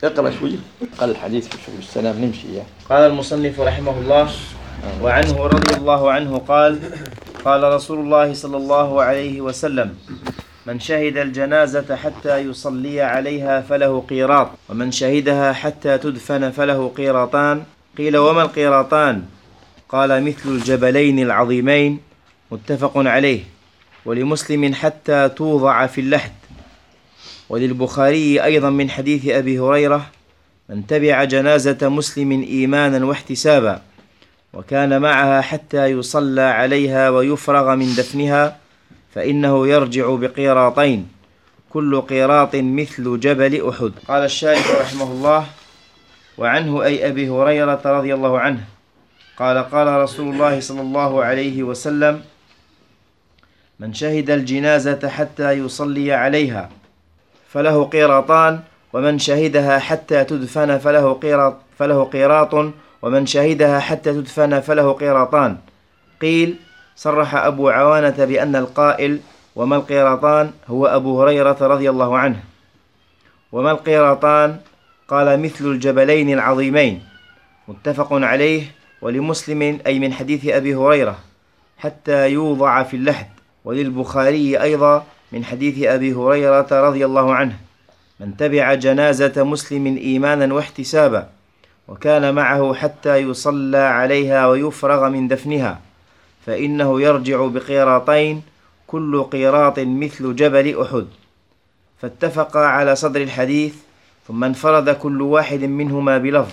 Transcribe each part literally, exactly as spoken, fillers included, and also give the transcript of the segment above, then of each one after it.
اقرأ شوي قال الحديث في شغل السلام نمشي يعني. قال المصنف رحمه الله: وعنه رضي الله عنه قال: قال رسول الله صلى الله عليه وسلم: من شهد الجنازة حتى يصلي عليها فله قيراط، ومن شهدها حتى تدفن فله قيراطان. قيل: وما القيراطان؟ قال: مثل الجبلين العظيمين، متفق عليه. ولمسلم: حتى توضع في اللحد. وللبخاري أيضا من حديث أبي هريرة: من تبع جنازة مسلم إيمانا واحتسابا وكان معها حتى يصلى عليها ويفرغ من دفنها فإنه يرجع بقيراطين، كل قيراط مثل جبل أحد. قال الشارح رحمه الله: وعنه أي أبي هريرة رضي الله عنه قال: قال رسول الله صلى الله عليه وسلم: من شهد الجنازة حتى يصلي عليها فله قيراطان، ومن شهدها حتى تدفن فله قيراط فله قيراط ومن شهدها حتى تدفن فله قيراطان. قيل: صرح أبو عوانة بأن القائل وما القيراطان هو أبو هريرة رضي الله عنه. وما القيراطان؟ قال: مثل الجبلين العظيمين، متفق عليه. ولمسلم أي من حديث أبي هريرة: حتى يوضع في اللحد. وللبخاري أيضا من حديث أبي هريرة رضي الله عنه: من تبع جنازة مسلم إيمانا واحتسابا وكان معه حتى يصلى عليها ويفرغ من دفنها فإنه يرجع بقيراطين، كل قيراط مثل جبل أحد. فاتفقا على صدر الحديث، ثم انفرد كل واحد منهما بلفظ.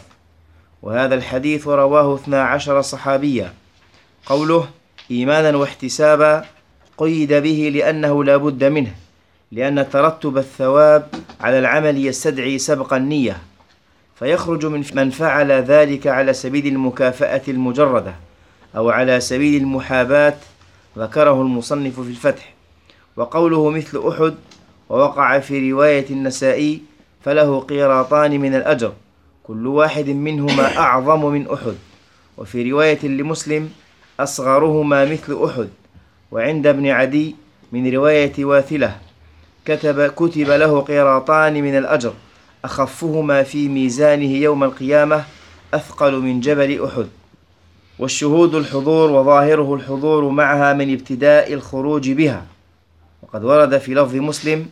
وهذا الحديث رواه اثنا عشر صحابيا. قوله إيمانا واحتسابا قيد به لأنه لا بد منه، لأن ترتب الثواب على العمل يستدعي سبق النية، فيخرج من من فعل ذلك على سبيل المكافأة المجردة أو على سبيل المحاباة، ذكره المصنف في الفتح. وقوله مثل أحد ووقع في رواية النسائي: فله قيراطان من الأجر، كل واحد منهما أعظم من أحد. وفي رواية لمسلم: أصغرهما مثل أحد. وعند ابن عدي من رواية واثلة: كتب, كتب له قيراطان من الأجر، أخفهما في ميزانه يوم القيامة أثقل من جبل أحد. والشهود الحضور، وظاهره الحضور معها من ابتداء الخروج بها. وقد ورد في لفظ مسلم: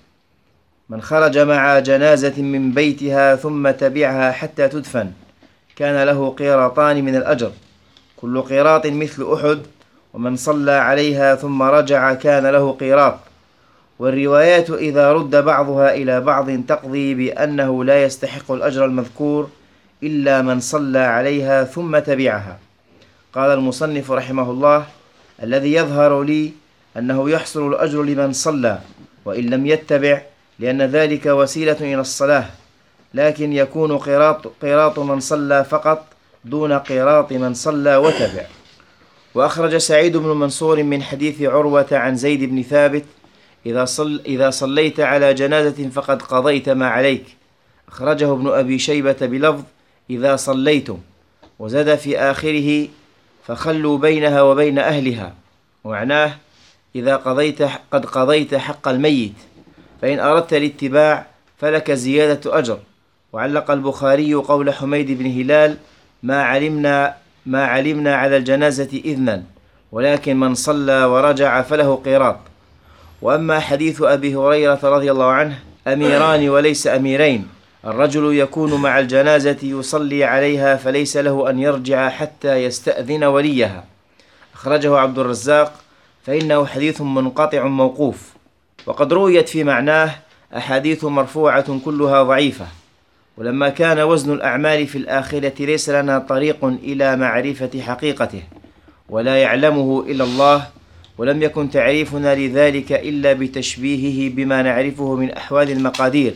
من خرج مع جنازة من بيتها ثم تبعها حتى تدفن كان له قيراطان من الأجر، كل قيراط مثل أحد، ومن صلى عليها ثم رجع كان له قيراط. والروايات إذا رد بعضها إلى بعض تقضي بأنه لا يستحق الأجر المذكور إلا من صلى عليها ثم تبعها. قال المصنف رحمه الله: الذي يظهر لي أنه يحصل الأجر لمن صلى وإن لم يتبع، لأن ذلك وسيلة إلى الصلاة، لكن يكون قيراط, قيراط من صلى فقط دون قيراط من صلى وتبع. وأخرج سعيد بن منصور من حديث عروة عن زيد بن ثابت: إذا, صل إذا صليت على جنازة فقد قضيت ما عليك. أخرجه ابن أبي شيبة بلفظ: إذا صليتم، وزاد في آخره: فخلوا بينها وبين أهلها. ومعناه: إذا قضيت قد قضيت حق الميت، فإن أردت الاتباع فلك زيادة أجر. وعلق البخاري قول حميد بن هلال: ما علمنا ما علمنا على الجنازة إذنا، ولكن من صلى ورجع فله قيراط. وأما حديث أبي هريرة رضي الله عنه: أميران وليس أميرين، الرجل يكون مع الجنازة يصلي عليها فليس له أن يرجع حتى يستأذن وليها. أخرجه عبد الرزاق، فإنه حديث منقطع موقوف. وقد رويت في معناه أحاديث مرفوعة كلها ضعيفة. ولما كان وزن الأعمال في الآخرة ليس لنا طريق إلى معرفة حقيقته ولا يعلمه إلا الله، ولم يكن تعريفنا لذلك إلا بتشبيهه بما نعرفه من أحوال المقادير،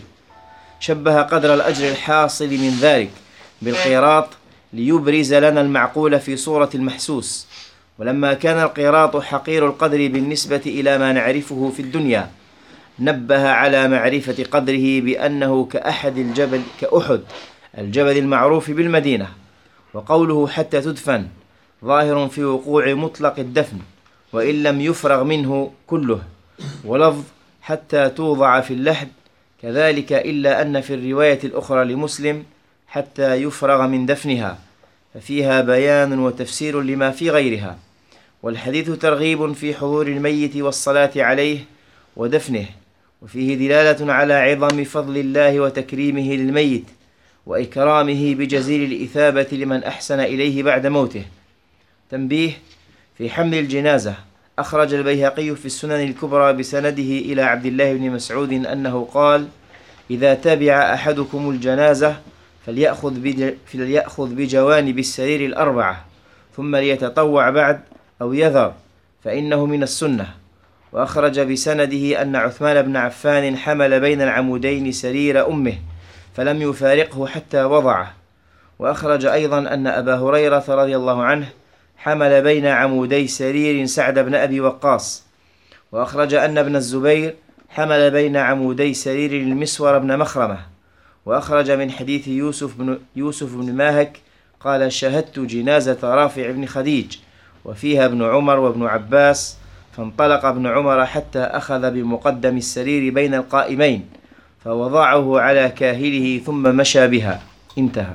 شبه قدر الأجر الحاصل من ذلك بالقيراط ليبرز لنا المعقول في صورة المحسوس. ولما كان القيراط حقير القدر بالنسبة إلى ما نعرفه في الدنيا، نبه على معرفة قدره بأنه كأحد الجبل كأحد الجبل المعروف بالمدينة. وقوله حتى تدفن ظاهر في وقوع مطلق الدفن وإن لم يفرغ منه كله. ولفظ حتى توضع في اللحد كذلك إلا أن في الرواية الأخرى لمسلم حتى يفرغ من دفنها، ففيها بيان وتفسير لما في غيرها. والحديث ترغيب في حضور الميت والصلاة عليه ودفنه، وفيه دلالة على عظم فضل الله وتكريمه للميت وإكرامه بجزيل الإثابة لمن أحسن إليه بعد موته. تنبيه في حمل الجنازة: أخرج البيهقي في السنن الكبرى بسنده إلى عبد الله بن مسعود أنه قال: إذا تبع أحدكم الجنازة فليأخذ, بج... فليأخذ بجوانب السرير الأربعة ثم ليتطوع بعد أو يذر، فإنه من السنة. وأخرج بسنده أن عثمان بن عفان حمل بين العمودين سرير أمه فلم يفارقه حتى وضعه. وأخرج أيضا أن أبا هريرة رضي الله عنه حمل بين عمودي سرير سعد بن أبي وقاص. وأخرج أن ابن الزبير حمل بين عمودي سرير المسور بن مخرمة. وأخرج من حديث يوسف بن, يوسف بن ماهك قال: شهدت جنازة رافع بن خديج وفيها ابن عمر وابن عباس، فانطلق ابن عمر حتى أخذ بمقدم السرير بين القائمين فوضعه على كاهله ثم مشى بها. انتهى.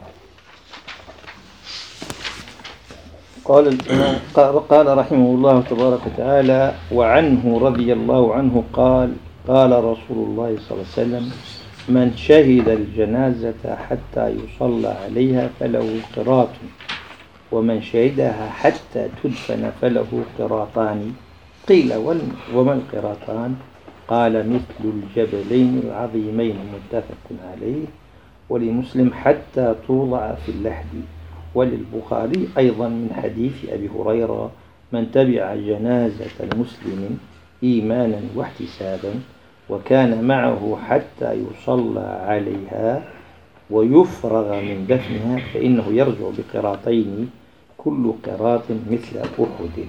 قال الإمام قال رحمه الله تبارك وتعالى: وعنه رضي الله عنه قال: قال رسول الله صلى الله عليه وسلم: من شهد الجنازة حتى يصلى عليها فله قراط، ومن شهدها حتى تدفن فله قراطان. قيل: وما القراطان؟ قال: مثل الجبلين العظيمين، متفق عليه. ولمسلم: حتى توضع في اللحد. وللبخاري أيضا من حديث أبي هريرة: من تبع جنازة مسلم إيمانا واحتسابا وكان معه حتى يصلى عليها ويفرغ من دفنها فإنه يرجع بقراطين، كل قراط مثل أحد.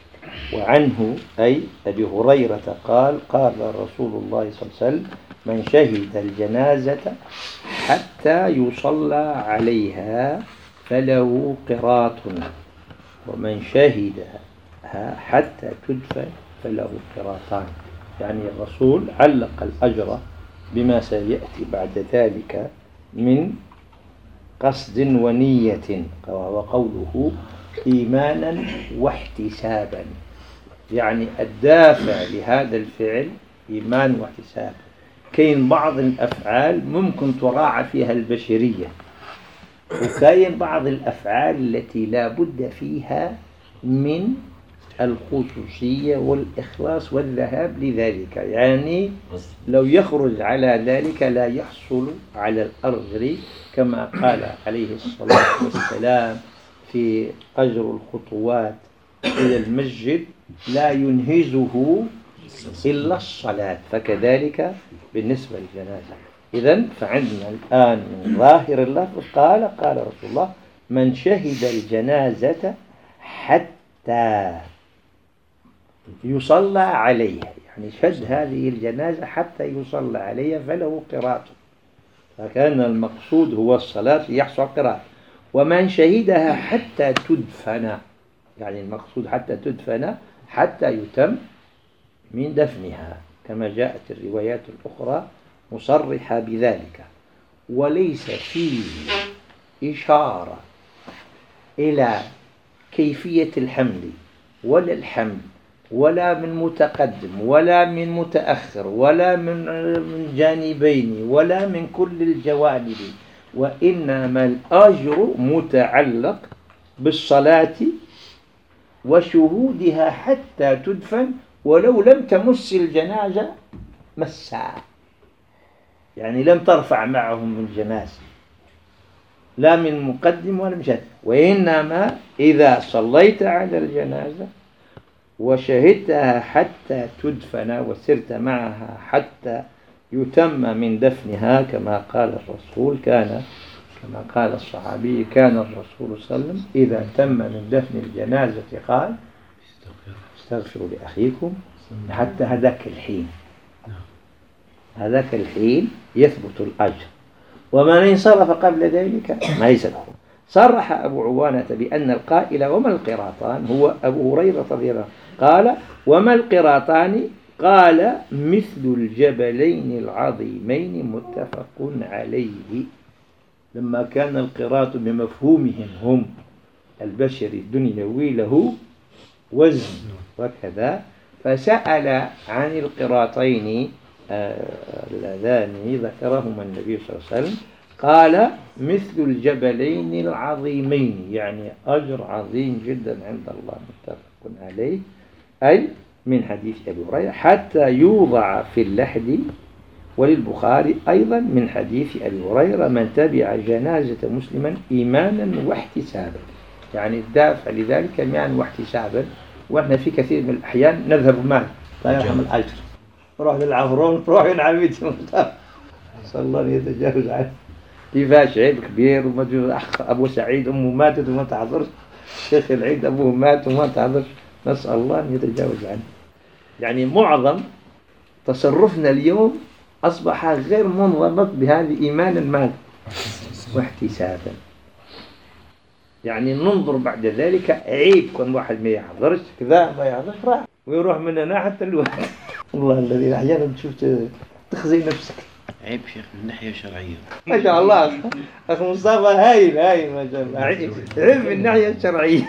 وعنه أي أبي هريرة قال: قال رسول الله صلى الله عليه وسلم: من شهد الجنازة حتى يصلى عليها فله قراط، ومن شهدها حتى تدفن فله قراطان. يعني الرسول علق الأجر بما سيأتي بعد ذلك من قصد ونية، وقوله إيمانا واحتسابا، يعني الدافع لهذا الفعل إيمان واحتساب. كاين بعض الأفعال ممكن تراعى فيها البشرية، وكاين بعض الأفعال التي لا بد فيها من الخصوصية والإخلاص والذهاب لذلك. يعني لو يخرج على ذلك لا يحصل على الأجر، كما قال عليه الصلاة والسلام في أجر الخطوات إلى المسجد لا ينهزه إلا الصلاة، فكذلك بالنسبة للجنازة. إذن فعندنا الآن من ظاهر اللفظ قال قال رسول الله: من شهد الجنازة حتى يصلى عليها، يعني شهد هذه الجنازة حتى يصلى عليها فله قراط. فكان المقصود هو الصلاة يحصل قراط. ومن شهدها حتى تدفن، يعني المقصود حتى تدفن حتى يتم من دفنها، كما جاءت الروايات الأخرى مصرحة بذلك. وليس فيه إشارة إلى كيفية الحمل ولا الحمل ولا من متقدم ولا من متأخر ولا من جانبين ولا من كل الجوانب، وإنما الأجر متعلق بالصلاة وشهودها حتى تدفن ولو لم تمس الجنازة مسا، يعني لم ترفع معهم من جنازة لا من مقدم ولا من شهد. وإنما إذا صليت على الجنازة وشهدتها حتى تدفن وسرت معها حتى يتم من دفنها، كما قال الرسول كان كما قال الصحابي: كان الرسول صلى الله عليه وسلم إذا تم من دفن الجنازة قال: استغفروا لأخيكم، حتى هذاك الحين هذاك الحين يثبت الأجر. ومن انصرف قبل ذلك ما يسلخ. صرح أبو عوانة بأن القائل وما القراطان هو أبو هريرة رضي الله عنه، قال: وما القراطان قال مثل الجبلين العظيمين متفق عليه. لما كان القراط بمفهومهم هم البشري الدنيوي له وزن وكذا، فسأل عن القراطين اللذان ذكرهما النبي صلى الله عليه وسلم، قال مثل الجبلين العظيمين، يعني أجر عظيم جدا عند الله متفق عليه، أي من حديث أبي هريرة حتى يوضع في اللحد. وللبخاري أيضا من حديث أبي هريرة من تبع جنازة مسلما إيمانا واحتسابا، يعني الدافع لذلك إيمانا واحتسابا. وإحنا في كثير من الأحيان نذهب معه لا يرحم الأجر، نروح للعفرون نروح للعبيد صلى الله عليه يتجاوز عنه. كيفاش عيد كبير ومجنون أخ أبو سعيد أمه ماتت وما تعذرش، شيخ العيد أبوه مات وما تعذرش، نسأل الله أن يتجاوز عنه. يعني معظم تصرفنا اليوم أصبح غير منضبط بهذه إيمانا ما واحتسابا. يعني ننظر بعد ذلك عيب كون واحد ما يحضرش كذا ما يحضرش راح ويروح مننا حتى الوقت. والله الذي أحيانا تشوف تخزي نفسك. عيب شيخ من الناحية الشرعية. ما شاء الله أخ مصطفى هايل هايل ما شاء الله. عيب من الناحية الشرعية.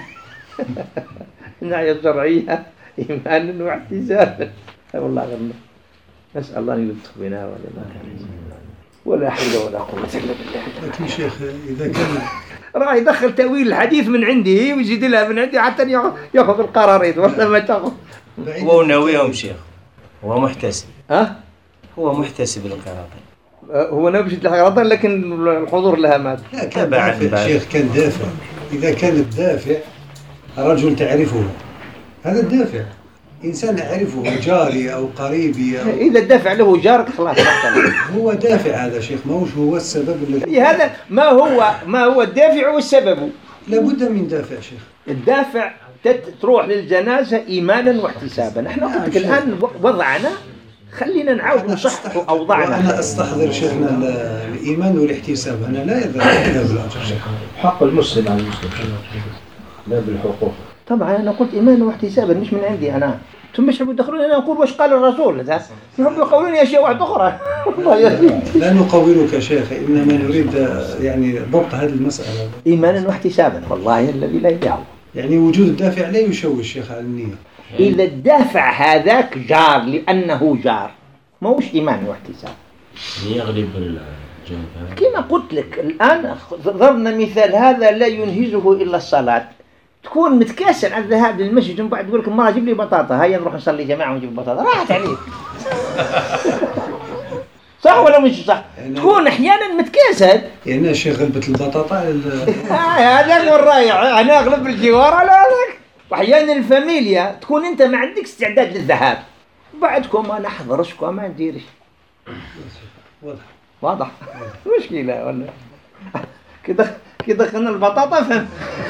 الناحية الشرعية إيمانا واحتسابا. والله غنى. نسأل الله أن يلطف بنا ولا ولا حول ولا قوة إلا بالله. لكن شيخ إذا كان راح يدخل تأويل الحديث من عنده ويزيد لها من عنده حتى يأخذ القرارات ولا ما تأخذ. هو ناويهم شيخ، هو محتسب. ها؟ هو محتسب القراطين. هو نبي القراطين لكن الحضور لها مات. لا كان دافع شيخ، كان دافع. إذا كان الدافع رجل تعرفه هذا الدافع، إنسان أعرفه جاري أو قريبي أو إذا الدافع له جارك خلاص هو دافع هذا شيخ، ما هوش هو السبب الذي هذا ما هو ما هو الدافع والسبب. لابد من دافع شيخ. الدافع تروح للجنازة إيمانا واحتسابا. احنا قلت لك الآن وضعنا خلينا نعاود نصحح أوضاعنا. أنا أستحضر شيخنا الإيمان والاحتساب، أنا لا أذهب بالأجر شيخ. حق المسلم على المسلم لا بالحقوق. طبعا أنا قلت إيمانا واحتسابا مش من عندي أنا. ثم مش يحبوا يدخلون أنا أقول وش قال الرسول ذا، يحبوا يقولون أشياء واحدة أخرى. لا نقولك شيخ، إنما نريد يعني ضبط هذه المسألة. إيمانا واحتسابا والله الذي لا يدعو. يعني وجود الدافع لا يشوش شيخ على النية. إذا الدافع هذاك جار لأنه جار ما هوش إيمان واحتساب. يغلب الجانب. كما قلت لك الآن ضربنا مثال هذا لا ينهزه إلا الصلاة. تكون متكاسل على الذهاب للمسجد ومن بعد تقول لك ما جيب لي بطاطا، هيا نروح نصلي جماعة ونجيب بطاطا، راحت عليك. صح ولا مش صح؟ تكون أحيانا متكاسل. يعني شيخ غلبة البطاطا هذاك والرايع أنا أغلب الجوار على هذاك. وأحيانا الفاميليا تكون أنت ما عندك استعداد للذهاب، بعدكم أنا أحضرشكم ما نديرش. واضح واضح. مشكلة ولا كده كده دخلنا البطاطا فهم.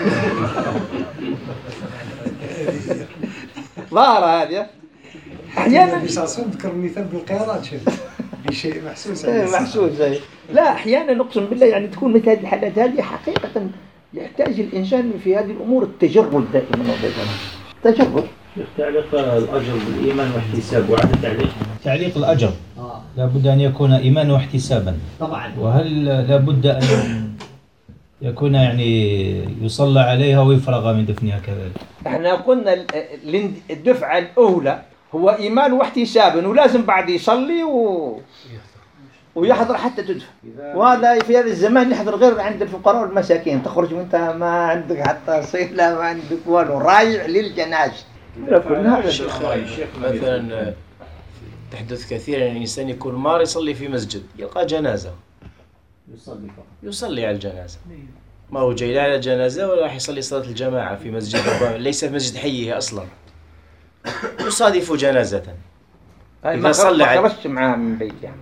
ظاهرة هذه أحيانا مش أصلا ذكر مثال بالقيارات شيخ بشيء محسوس محسوس زي لا أحيانا نقسم بالله يعني تكون مثل هذه الحالات هذه حقيقة يحتاج الإنسان في هذه الأمور التجرد دائما وابدا. تجرد. تعليق الأجر بالإيمان واحتساب وعلى التعليق. تعليق الأجر لابد أن يكون إيمان واحتسابا طبعا. وهل لابد أن يكون يعني يصلى عليها ويفرغ من دفنها كذلك؟ احنا قلنا الدفعة الأولى هو إيمان واحتسابا ولازم بعد يصلي و... ويحضر حتى تدفن. وهذا في هذا الزمان يحضر غير عند الفقراء والمساكين، تخرج وانت ما عندك حتى صيلة ما عندك ولا رايح للجنازة. شيخ مثلا تحدث كثيرا أن الإنسان يكون مار يصلي في مسجد يلقى جنازة يصلي يصلي على الجنازة، ما هو جاي على الجنازة ولا راح يصلي صلاة الجماعة في مسجد ليس في مسجد حيه أصلا، يصادف جنازة إذا صلى ما خرجت معاه من بيت يعني.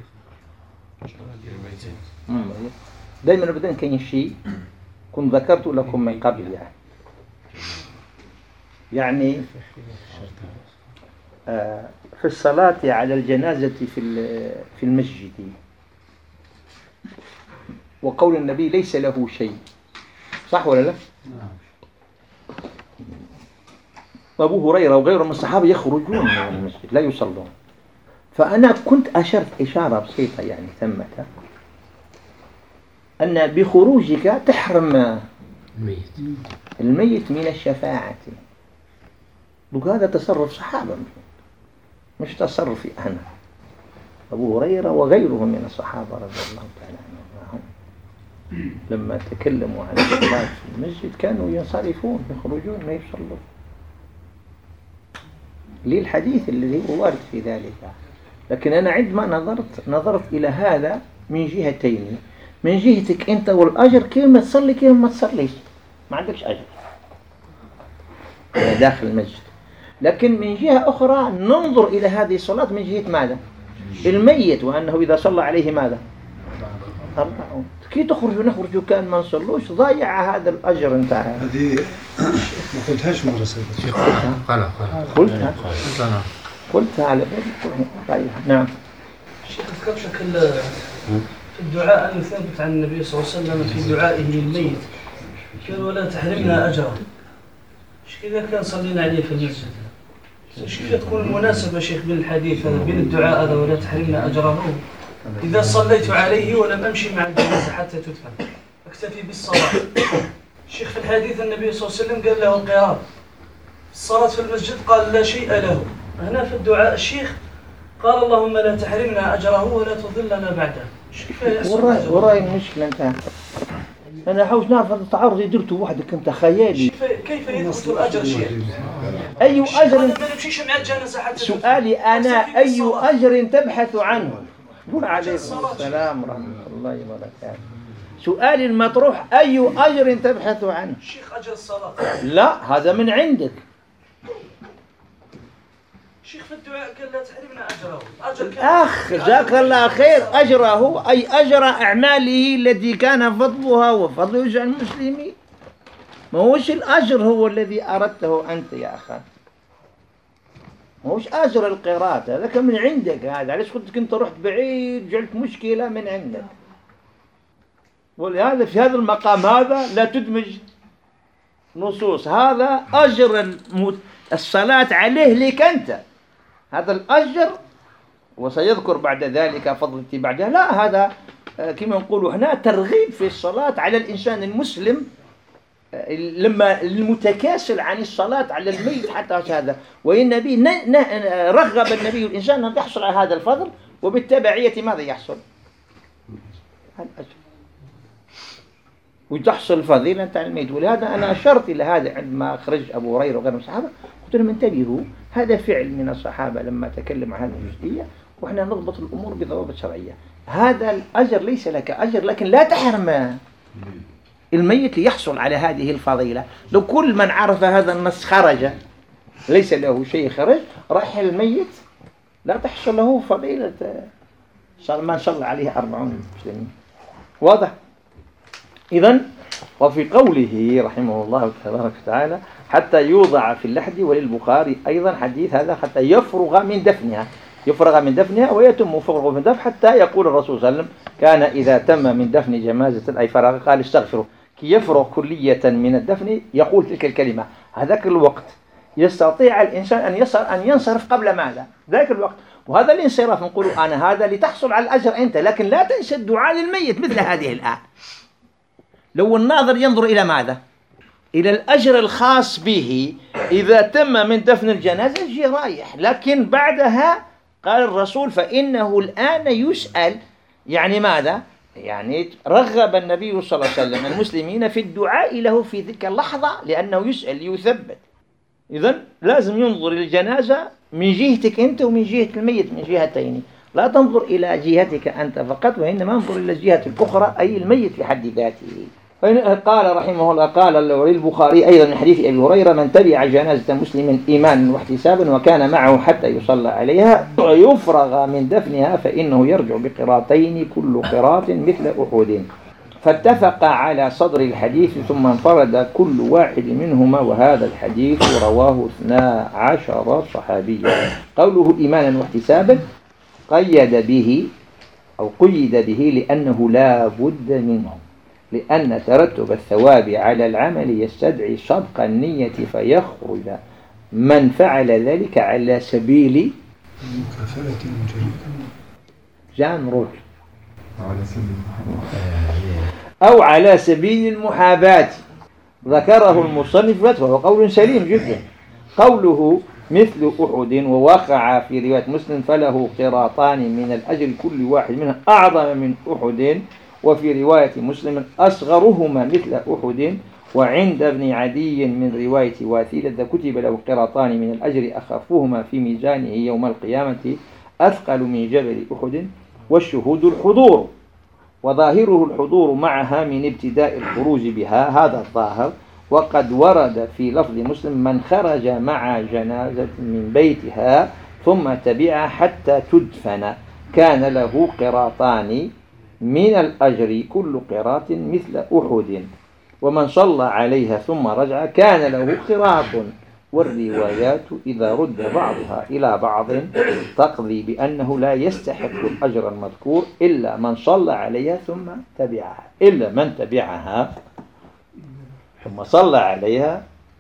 دائما أبدا كاين شيء كنت ذكرت لكم من قبل يعني يعني آه في الصلاة على الجنازة في في المسجد وقول النبي ليس له شيء، صح ولا لا؟ أبو هريرة وغيره من الصحابة يخرجون من المسجد لا يصلون فأنا كنت أشرت إشارة بسيطة يعني ثمة أن بخروجك تحرم الميت الميت من الشفاعة. وهذا تصرف صحابة مش تصرفي أنا. أبو هريرة وغيره من الصحابة رضي الله تعالى عنهم لما تكلموا عن الصلاة في المسجد كانوا ينصرفون يخرجون ما يصلون ليه الحديث الذي هو وارد في ذلك. لكن أنا عندما نظرت نظرت إلى هذا من جهتين. من جهتك أنت والأجر كيف ما تصلي كيف ما تصليش ما عندكش أجر داخل المسجد. لكن من جهة أخرى ننظر إلى هذه الصلاة من جهة ماذا؟ الميت، وأنه إذا صلى عليه ماذا؟ أربعون. كي تخرج ونخرج كان ما نصلوش ضايع هذا الأجر انتهى. هذه ما قلتهاش مرة سابقة. قلها قلتها قلتها على بالي ضايعها. نعم. شيخ ذكرت لك في الدعاء أن يثبت عن النبي صلى الله عليه وسلم في دعائه للميت قال ولا تحرمنا أجره. ايش كذا كان صلينا عليه في المسجد؟ ايش كيف تكون المناسبة شيخ بين الحديث هذا بين الدعاء هذا ولا تحرمنا أجره إذا صليت عليه ولم أمشي مع الجنازة حتى تدفن أكتفي بالصلاة. الشيخ في الحديث النبي صلى الله عليه وسلم قال له القرار. الصلاة في المسجد قال لا شيء له. هنا في الدعاء الشيخ قال اللهم لا تحرمنا أجره ولا تضلنا بعده. وراي وراي المشكلة انتهى. أنا حاوش نعرف هذا التعارض درته وحدك أنت خيالي. كيف يثبت الأجر شيخ؟ أي أجر؟ ما نمشيش مع الجنازة حتى سؤالي أنا أي أجر تبحث عنه؟ وعليكم السلام ورحمة الله وبركاته. سؤالي المطروح أي أجر تبحث عنه؟ شيخ أجر الصلاة. لا هذا من عندك. شيخ في الدعاء قال لا تحرمنا أجره. أجر أخ جزاك الله خير. أجره أي أجر أعماله التي كان فضلها وفضل جميع المسلمين. ما هوش الأجر هو الذي أردته أنت يا أخي. ما هوش أجر القراءة هذا كان من عندك. هذا علاش قلت كنت رحت بعيد جعلت مشكلة من عندك. ولهذا في هذا المقام هذا لا تدمج نصوص. هذا أجر الصلاة عليه لك أنت هذا الأجر وسيذكر بعد ذلك فضل اتباعها. لا هذا كما نقول هنا ترغيب في الصلاة على الإنسان المسلم لما المتكاسل عن الصلاة على الميت حتى هذا. والنبي رغب النبي الإنسان أن يحصل على هذا الفضل وبالتبعية ماذا يحصل؟ الأجر وتحصل فضيلة عن الميت. ولهذا أنا أشرت إلى هذا عندما خرج أبو هريرة وغيره من الصحابة قلت لهم انتبهوا هذا فعل من الصحابة لما تكلم عن هذه الجزئية وإحنا نضبط الأمور بضوابط شرعية. هذا الأجر ليس لك أجر لكن لا تحرم الميت ليحصل على هذه الفضيلة. لو كل من عرف هذا النص خرج ليس له شيء خرج راح الميت لا تحصل له فضيلة ما صلى عليه أربعون مسلمين. واضح؟ إذن وفي قوله رحمه الله تبارك وتعالى حتى يوضع في اللحد وللبخاري أيضا حديث هذا حتى يفرغ من دفنها يفرغ من دفنها ويتم فرغه من دفن حتى يقول الرسول صلى الله عليه وسلم كان إذا تم من دفن جنازة أي فرغ قال استغفروا كي يفرغ كلية من الدفن يقول تلك الكلمة. هذاك الوقت يستطيع الإنسان أن يصل أن ينصرف قبل ماذا؟ ذاك الوقت. وهذا الانصراف نقول أنا هذا لتحصل على الأجر أنت لكن لا تنسى الدعاء للميت مثل هذه الآية. لو الناظر ينظر إلى ماذا؟ إلى الأجر الخاص به إذا تم من دفن الجنازة يجي رايح. لكن بعدها قال الرسول فإنه الآن يسأل يعني ماذا؟ يعني رغب النبي صلى الله عليه وسلم المسلمين في الدعاء له في تلك اللحظة لأنه يسأل ليثبت. إذن لازم ينظر إلى الجنازة من جهتك أنت ومن جهة الميت من جهتين. لا تنظر إلى جهتك أنت فقط وإنما انظر إلى الجهة الأخرى أي الميت في حد ذاته. قال رحمه الله قال للبخاري أيضا من حديث أبي هريرة من تبع جنازة مسلم إيمانا واحتسابا وكان معه حتى يصلى عليها ويفرغ من دفنها فإنه يرجع بقراطين كل قراط مثل أحد. فاتفق على صدر الحديث ثم انفرد كل واحد منهما وهذا الحديث رواه اثنا عشر صحابيا. قوله إيمانا واحتسابا قيد به أو قيد به لأنه لا بد منه لأن ترتب الثواب على العمل يستدعي صدق النية فيخرج من فعل ذلك على سبيل مكافأة جريمة جان روج أو على سبيل المحاباة ذكره المصنف وهو قول سليم جدا. قوله مثل أحد ووقع في رواية مسلم فله قراطان من الأجر كل واحد منها أعظم من أحد، وفي رواية مسلم أصغرهما مثل أحد. وعند ابن عدي من رواية واثيلة كتب له قراطان من الأجر أخفهما في ميزانه يوم القيامة أثقل من جبل أحد. والشهود الحضور، وظاهره الحضور معها من ابتداء الخروج بها، هذا الظاهر. وقد ورد في لفظ مسلم من خرج مع جنازة من بيتها ثم تبعها حتى تدفن كان له قراطان من الأجر كل قراط مثل أحد. ومن صلى عليها ثم رجع كان له قراط. والروايات إذا رد بعضها إلى بعض تقضي بأنه لا يستحق الأجر المذكور إلا من صلى عليها ثم تبعها، إلا من تبعها ثم صلى عليها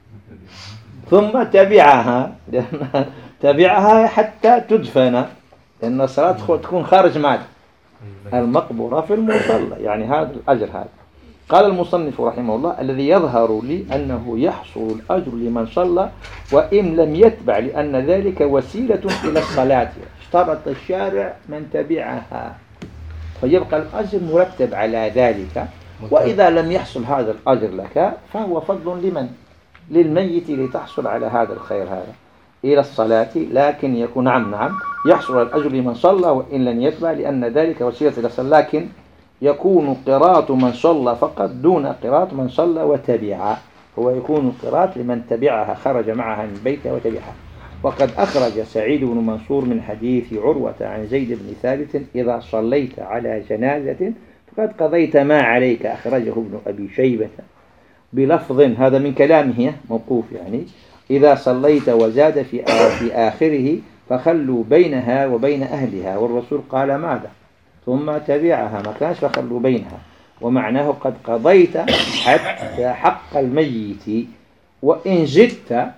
ثم تبعها، لأن تبعها حتى تدفن، لأن الصلاة تكون خارج مع المقبورة في المصلى، يعني هذا الأجر هذا. قال المصنف رحمه الله الذي يظهر لي أنه يحصل الأجر لمن صلى وإن لم يتبع، لأن ذلك وسيلة إلى الصلاة، اشترط الشارع من تبعها فيبقى الأجر مرتب على ذلك. وإذا لم يحصل هذا الأجر لك فهو فضل لمن؟ للميت لتحصل على هذا الخير هذا إلى الصلاة، لكن يكون نعم نعم يحصل الأجر لمن صلى وإن لم يتبع، لأن ذلك وسيلة إلى الصلاة، لكن يكون قراط من صلى فقط دون قراط من صلى وتبع، هو يكون قراط لمن تبعها خرج معها من بيته وتبعها. وقد أخرج سعيد بن منصور من حديث عروة عن زيد بن ثابت إذا صليت على جنازة فقد قضيت ما عليك، أخرجه ابن أبي شيبة بلفظ هذا من كلامه موقوف، يعني إذا صليت وزاد في في آخره فخلوا بينها وبين أهلها، والرسول قال ماذا؟ ثم تبعها، ما كانش فخلوا بينها، ومعناه قد قضيت حتى حق الميت، وإن زدت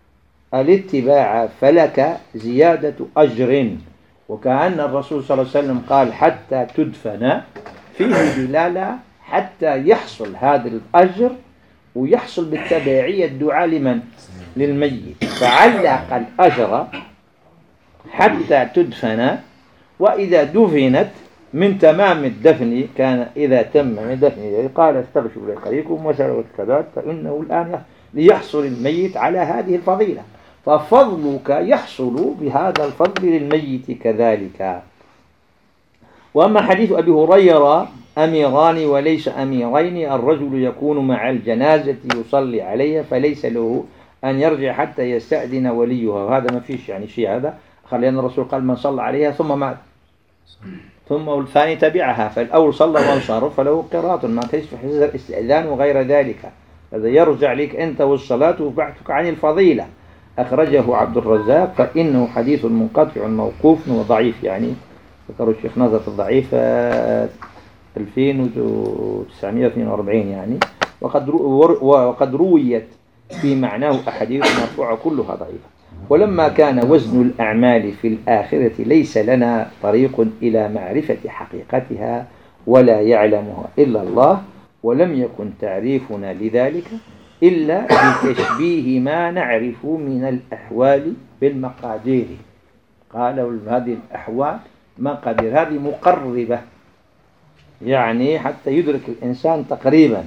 الاتباع فلك زيادة أجر. وكأن الرسول صلى الله عليه وسلم قال حتى تدفن، فيه دلالة حتى يحصل هذا الأجر ويحصل بالتبعية الدعاء لمن؟ للميت، فعلق الأجر حتى تدفن، وإذا دفنت من تمام الدفن كان إذا تم من الدفن قال استغفروا لأخيكم وسلوا الكذات فإنه الآن ليحصل الميت على هذه الفضيلة، ففضلك يحصل بهذا الفضل للميت كذلك. وأما حديث أبي هريرة أميران وليس أميرين، الرجل يكون مع الجنازة يصلي عليها فليس له أن يرجع حتى يستأذن وليها، وهذا ما فيش يعني شيء هذا، لأن الرسول قال من صلى عليها ثم مات ثم الثاني تبعها، فالأول صلى وانصرف فله قراط، ما كيش في حزر الاستئذان وغير ذلك، هذا يرجع لك أنت والصلاة وبعتك عن الفضيلة. أخرجه عبد الرزاق فإنه حديث منقطع موقوف وضعيف، يعني ذكر الشيخ نظر في الضعيف ألفين وتسعمائة واثنين وأربعين يعني، وقد وقد رويت في معناه أحاديث مرفوعة كلها ضعيفة. ولما كان وزن الأعمال في الآخرة ليس لنا طريق إلى معرفة حقيقتها ولا يعلمها إلا الله، ولم يكن تعريفنا لذلك إلا بتشبيه ما نعرف من الأحوال بالمقادير. قالوا هذه الأحوال مقادير، هذه مقربة يعني حتى يدرك الإنسان تقريبا،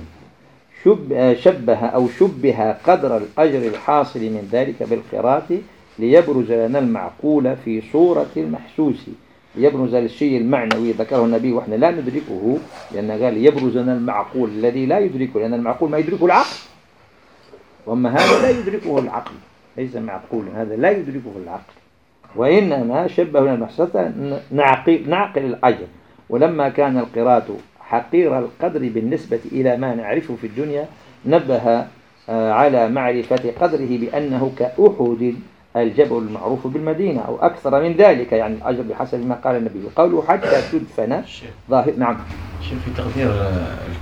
شبه أو شبه قدر الأجر الحاصل من ذلك بالقراط ليبرز لنا المعقول في صورة المحسوس، ليبرز الشيء المعنوي ذكره النبي وإحنا لا ندركه، لأن قال يبرز لنا المعقول الذي لا يدركه، لأن المعقول ما يدركه العقل، وأما هذا لا يدركه العقل، ليس معقول، هذا لا يدركه العقل، وإنما شبه لنا المحسوس نعقل, نعقل الأجر. ولما كان القراط حقير القدر بالنسبة إلى ما نعرفه في الدنيا نبه على معرفة قدره بأنه كأحد الجبل المعروف بالمدينة أو أكثر من ذلك، يعني الأجر بحسب ما قال النبي، قوله حتى تدفن ظاهر. نعم شوف في تقدير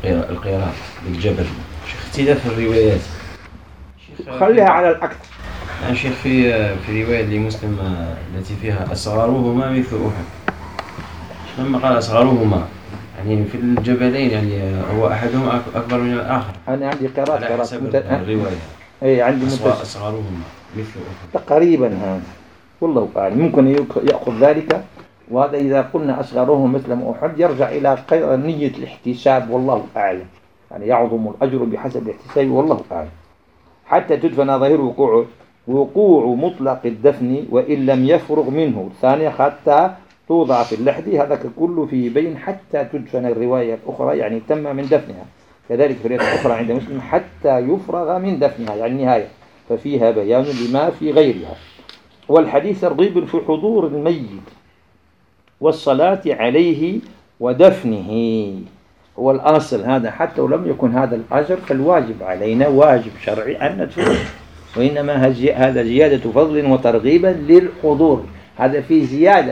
القراط بالجبل اختلاف الروايات، خليها على الأكثر يعني شيخ في في رواية لمسلم التي فيها أصغرهما مثل أحد، لما قال أصغرهما يعني في الجبلين يعني هو أحدهما أكبر من الآخر. أنا عندي قراءة على قراءة حسب مت... الرواية. أي عندي مت... أصغرهما مثل أحد تقريبا هذا والله أعلم، ممكن يأخذ ذلك. وهذا إذا قلنا أصغرهم مثل أحد يرجع إلى نية الاحتساب والله أعلم، يعني يعظم الأجر بحسب الاحتساب والله أعلم. حتى تدفن ظاهر وقوع وقوع مطلق الدفن وإن لم يفرغ منه. الثانية حتى توضع في اللحد، هذا كله في بين حتى تدفن. الرواية الأخرى يعني تم من دفنها، كذلك في الرواية الأخرى عند مسلم حتى يفرغ من دفنها يعني النهاية، ففيها بيان لما في غيرها. والحديث ترغيب في حضور الميت والصلاة عليه ودفنه هو الأصل هذا، حتى ولم يكن هذا الأجر فالواجب علينا واجب شرعي أن ندفن، وإنما هذا زيادة فضل وترغيبا للحضور. هذا فيه زيادة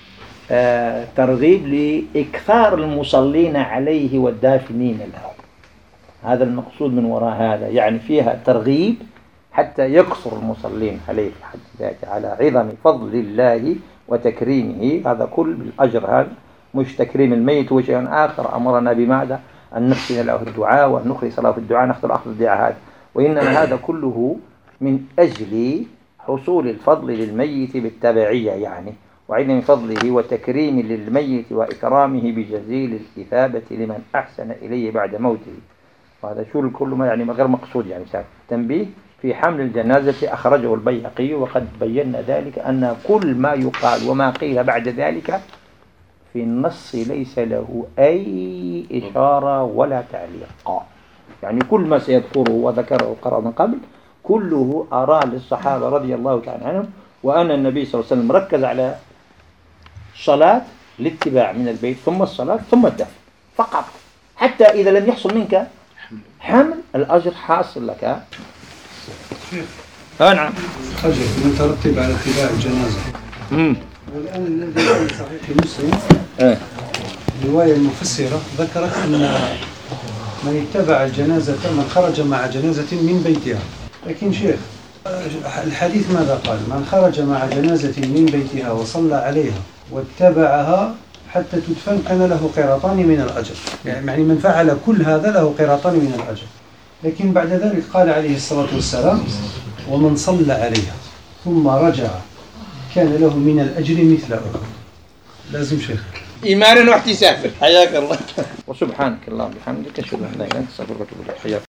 آه ترغيب لإكثار المصلين عليه والدافنين له، هذا المقصود من وراء هذا، يعني فيها ترغيب حتى يكثر المصلين عليه في حد ذاته على عظم فضل الله وتكريمه. هذا كل بالأجر هذا، مش تكريم الميت وشيء آخر. أمرنا بماذا؟ أن نحسن له الدعاء وأن نخلص له في الدعاء، نختار أخذ الدعاء هذا. وإنما هذا كله من أجل حصول الفضل للميت بالتبعية يعني، وعلم فضله وتكريم للميت وإكرامه بجزيل الإثابة لمن أحسن إليه بعد موته. وهذا شو كل ما يعني غير مقصود يعني. تنبيه في حمل الجنازة أخرجه البيهقي، وقد بينا ذلك أن كل ما يقال وما قيل بعد ذلك في النص ليس له أي إشارة ولا تعليق، يعني كل ما سيذكره وذكره قرأ من قبل كله أراه للصحابة رضي الله تعالى عنهم، وأن النبي صلى الله عليه وسلم ركز على الصلاة الاتباع من البيت ثم الصلاة ثم الدفن فقط، حتى إذا لم يحصل منك حمل الأجر حاصل لك. ها نعم أجر مترتب على اتباع الجنازة. امم والآن الذي في صحيح مسلم ايه الرواية المفسرة ذكرت أن من اتبع الجنازة من خرج مع جنازة من بيتها. لكن شيخ الحديث ماذا قال؟ من خرج مع جنازة من بيتها وصلى عليها واتبعها حتى تدفن كان له قيراطان من الأجر، يعني من فعل كل هذا له قيراطان من الأجر. لكن بعد ذلك قال عليه الصلاة والسلام ومن صلى عليها ثم رجع كان له من الأجر مثل أحد. لازم شيخ إيمانا واحتسابا. حياك الله وسبحانك اللهم وبحمدك أشهد أن لا إله إلا أنت أستغفرك وأتوب إليك.